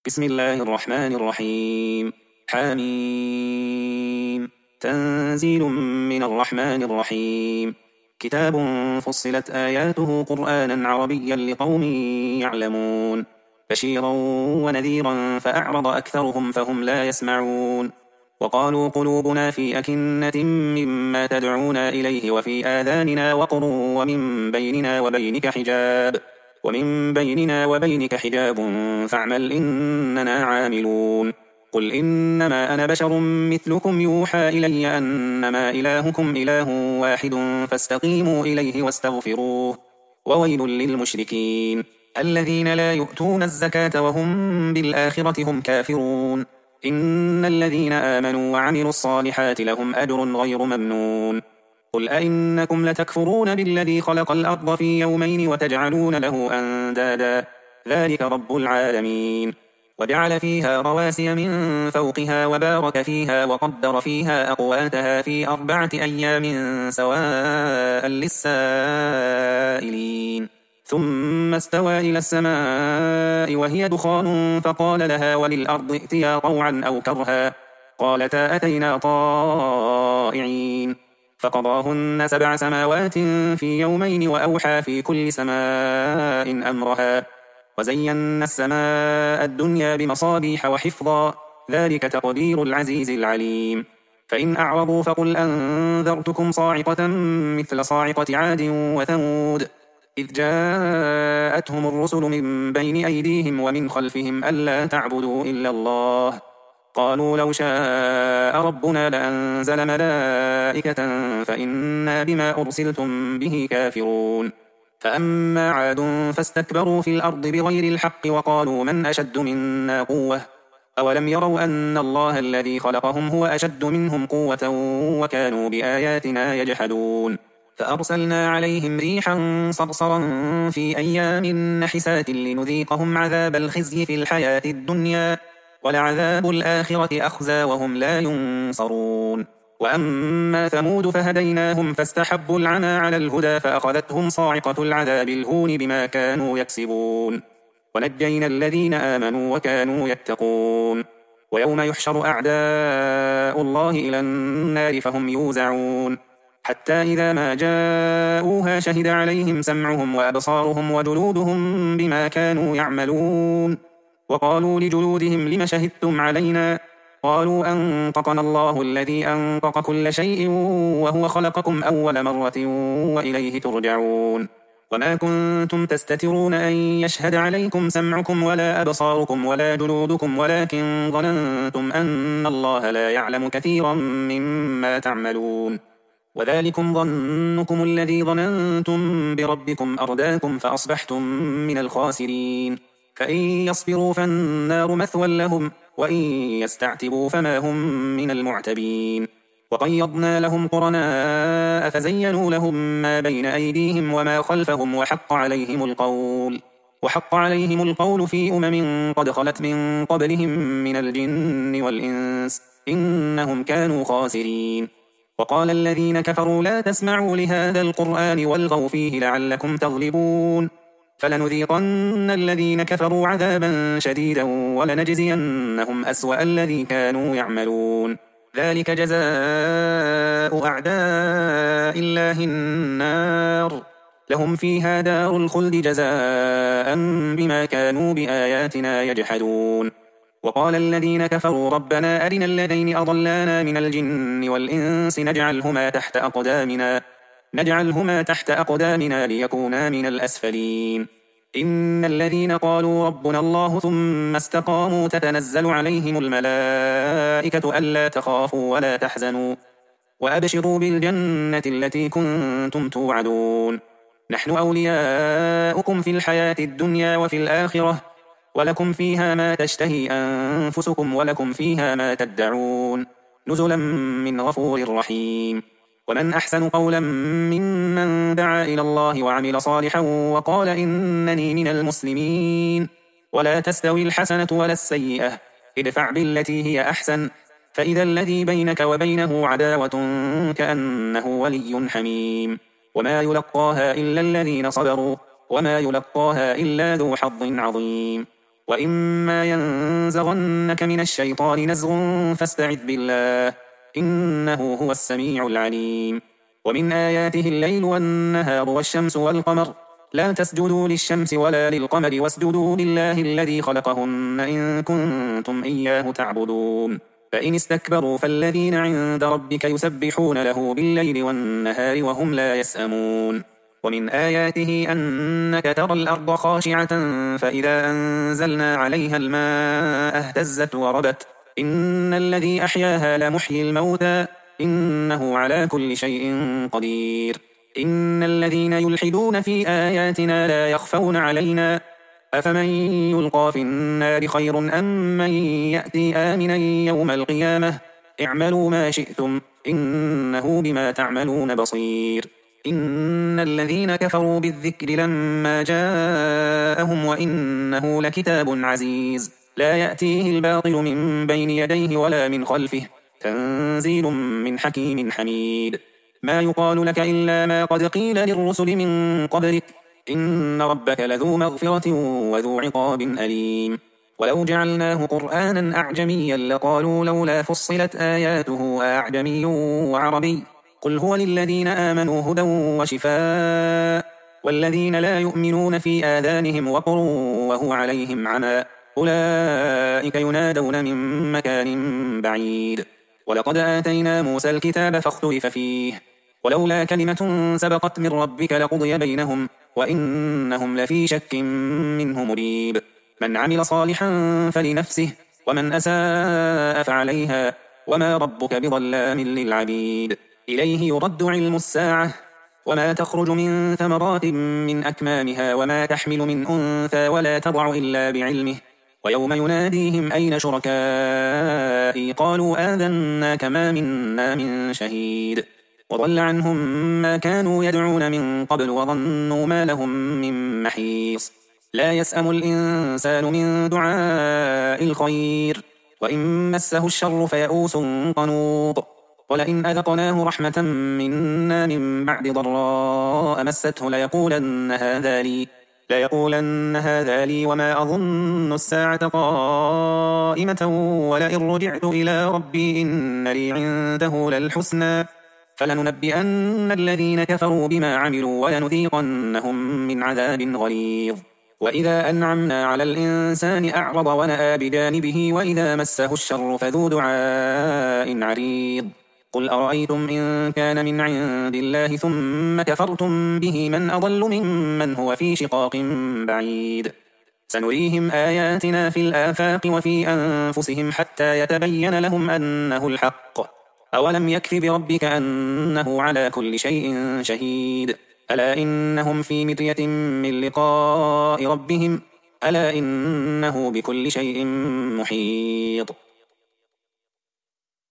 بسم الله الرحمن الرحيم. حميم. تنزيل من الرحمن الرحيم. كتاب فصلت آياته قرآنا عربيا لقوم يعلمون، بشيرا ونذيرا فأعرض أكثرهم فهم لا يسمعون. وقالوا قلوبنا في أكنة مما تدعونا إليه وفي آذاننا وقر ومن بيننا وبينك حجاب فاعمل إننا عاملون. قل إنما أنا بشر مثلكم يوحى إلي أنما إلهكم إله واحد فاستقيموا إليه واستغفروه. وويل للمشركين الذين لا يؤتون الزكاة وهم بالآخرة هم كافرون. إن الذين آمنوا وعملوا الصالحات لهم أجر غير ممنون. قل أئنكم لتكفرون بالذي خلق الأرض في يومين وتجعلون له أندادا ذلك رب العالمين. وجعل فيها رواسي من فوقها وبارك فيها وقدر فيها أقواتها في 4 أيام سواء للسائلين. ثم استوى إلى السماء وهي دخان فقال لها وللأرض ائتيا طوعا أو كرها قالتا أتينا طائعين. فقضاهن 7 سماوات في يومين وأوحى في كل سماء أمرها وزينا السماء الدنيا بمصابيح وحفظا ذلك تقدير العزيز العليم. فإن أعرضوا فقل أنذرتكم صاعقة مثل صاعقة عاد وثمود إذ جاءتهم الرسل من بين أيديهم ومن خلفهم ألا تعبدوا إلا الله قالوا لو شاء ربنا لأنزل ملائكة فإنا بما أرسلتم به كافرون. فأما عاد فاستكبروا في الأرض بغير الحق وقالوا من أشد منا قوة أولم يروا أن الله الذي خلقهم هو أشد منهم قوة وكانوا بآياتنا يجحدون. فأرسلنا عليهم ريحا صرصرا في أيام نحسات لنذيقهم عذاب الخزي في الحياة الدنيا ولعذاب الآخرة أخزى وهم لا ينصرون. وأما ثمود فهديناهم فاستحبوا العمى على الهدى فأخذتهم صاعقة العذاب الهون بما كانوا يكسبون ونجينا الذين آمنوا وكانوا يتقون. ويوم يحشر أعداء الله إلى النار فهم يوزعون حتى إذا ما جاءوها شهد عليهم سمعهم وأبصارهم وجلودهم بما كانوا يعملون. وقالوا لجلودهم لم شهدتم علينا قالوا أنطقنا الله الذي أنطق كل شيء وهو خلقكم أول مرة وإليه ترجعون. وما كنتم تستترون أن يشهد عليكم سمعكم ولا أبصاركم ولا جلودكم ولكن ظننتم أن الله لا يعلم كثيرا مما تعملون. وذلكم ظنكم الذي ظننتم بربكم أرداكم فأصبحتم من الخاسرين. فإن يصبروا فالنار مثوى لهم وإن يستعتبوا فما هم من المعتبين. وقيضنا لهم قرناء فزينوا لهم ما بين أيديهم وما خلفهم وحق عليهم القول في قد خلت من قبلهم من الجن والإنس إنهم كانوا خاسرين. وقال الذين كفروا لا تسمعوا لهذا القرآن والغوا فيه لعلكم تغلبون. فلنذيقن الذين كفروا عذابا شديدا ولنجزينهم أسوأ الذي كانوا يعملون. ذلك جزاء أعداء الله النار لهم فيها دار الخلد جزاء بما كانوا بآياتنا يجحدون. وقال الذين كفروا ربنا أرنا الذين أضلانا من الجن والإنس نجعلهما تحت أقدامنا ليكونا من الأسفلين. إن الذين قالوا ربنا الله ثم استقاموا تتنزل عليهم الملائكة ألا تخافوا ولا تحزنوا وأبشروا بالجنة التي كنتم توعدون نحن أولياؤكم في الحياة الدنيا وفي الآخرة ولكم فيها ما تشتهي أنفسكم ولكم فيها ما تدعون نزلا من غفور رحيم. ومن أحسن قولا ممن دعا إلى الله وعمل صالحا وقال إنني من المسلمين. ولا تستوي الحسنة ولا السيئة ادفع بالتي هي أحسن فإذا الذي بينك وبينه عداوة كأنه ولي حميم. وما يلقاها إلا الذين صبروا وما يلقاها إلا ذو حظ عظيم. وإما ينزغنك من الشيطان نزغ فاستعذ بالله إنه هو السميع العليم ومن آياته الليل والنهار والشمس والقمر لا تسجدوا للشمس ولا للقمر واسجدوا لله الذي خلقهن إن كنتم إياه تعبدون فإن استكبروا فالذين عند ربك يسبحون له بالليل والنهار وهم لا يسأمون ومن آياته أنك ترى الأرض خاشعة فإذا أنزلنا عليها الماء اهتزت وربت إن الذي أحياها لمحيي الموتى إنه على كل شيء قدير إن الذين يلحدون في آياتنا لا يخفون علينا أفمن يلقى في النار خير أم من يأتي آمنا يوم القيامة اعملوا ما شئتم إنه بما تعملون بصير إن الذين كفروا بالذكر لما جاءهم وإنه لكتاب عزيز لا يأتيه الباطل من بين يديه ولا من خلفه تنزيل من حكيم حميد ما يقال لك إلا ما قد قيل للرسل من قبلك إن ربك لذو مغفرة وذو عقاب أليم ولو جعلناه قرآنا أعجميا لقالوا لولا فصلت آياته أعجمي وعربي قل هو للذين آمنوا هدى وشفاء والذين لا يؤمنون في آذانهم وقر وهو عليهم عمى أولئك ينادون من مكان بعيد ولقد آتينا موسى الكتاب فاختلف فيه ولولا كلمة سبقت من ربك لقضي بينهم وإنهم لفي شك منه مريب من عمل صالحا فلنفسه ومن أساء فعليها وما ربك بظلام للعبيد إليه يرد علم الساعة وما تخرج من ثمرات من أكمامها وما تحمل من أنثى ولا تضع إلا بعلمه ويوم يناديهم أين شركائي قالوا آذناك ما منا من شهيد وضل عنهم ما كانوا يدعون من قبل وظنوا ما لهم من محيص لا يسأم الإنسان من دعاء الخير وإن مسه الشر فيئوس قنوط ولئن أذقناه رحمة منا من بعد ضراء مسته ليقولن هذا لي وما أظن الساعة قائمة ولئن رجعت إلى ربي إن لي عنده للحسنى فلننبئن الذين كفروا بما عملوا ولنذيقنهم من عذاب غليظ وإذا أنعمنا على الإنسان أعرض ونأى بجانبه وإذا مسه الشر فذو دعاء عريض قل أرأيتم إن كان من عند الله ثم كفرتم به من أضل ممن هو في شقاق بعيد سنريهم آياتنا في الآفاق وفي أنفسهم حتى يتبين لهم أنه الحق أولم يكف بربك أنه على كل شيء شهيد ألا إنهم في مرية من لقاء ربهم ألا إنه بكل شيء محيط